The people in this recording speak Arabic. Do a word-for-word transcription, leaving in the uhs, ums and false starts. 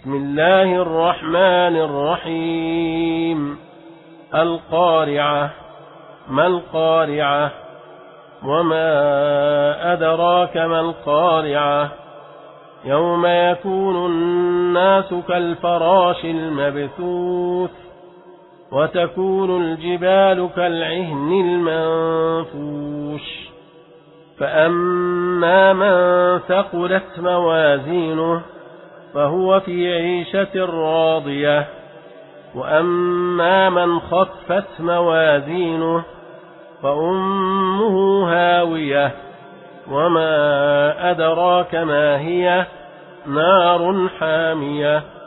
بسم الله الرحمن الرحيم القارعة ما القارعة وما أدراك ما القارعة يوم يكون الناس كالفراش المبثوث وتكون الجبال كالعهن المنفوش فأما من ثقلت موازينه فهو في عيشة راضية وأما من خفت موازينه فأمه هاوية وما أدراك ما هي نار حامية